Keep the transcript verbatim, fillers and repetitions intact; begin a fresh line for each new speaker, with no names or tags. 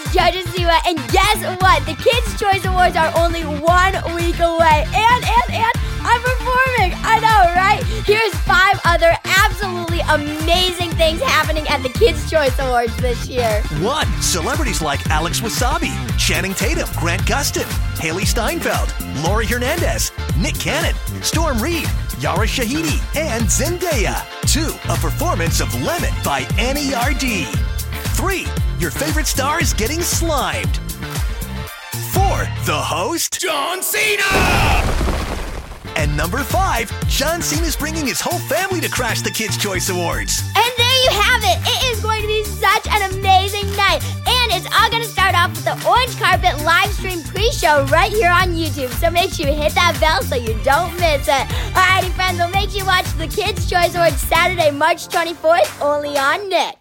Judges Siwa, and guess what? The Kids' Choice Awards are only one week away. And, and, and, I'm performing. I know, right? Here's five other absolutely amazing things happening at the Kids' Choice Awards this year.
One, celebrities like Alex Wasabi, Channing Tatum, Grant Gustin, Haley Steinfeld, Laurie Hernandez, Nick Cannon, Storm Reed, Yara Shahidi, and Zendaya. Two, a performance of Lemon by Annie R D. Three, your favorite star is getting slimed. Four, the host, John Cena! And number five, John Cena's bringing his whole family to crash the Kids' Choice Awards.
And there you have it. It is going to be such an amazing night. And it's all going to start off with the Orange Carpet live stream pre-show right here on YouTube. So make sure you hit that bell so you don't miss it. Alrighty, friends, well, make sure you watch the Kids' Choice Awards Saturday, March twenty-fourth, only on Nick.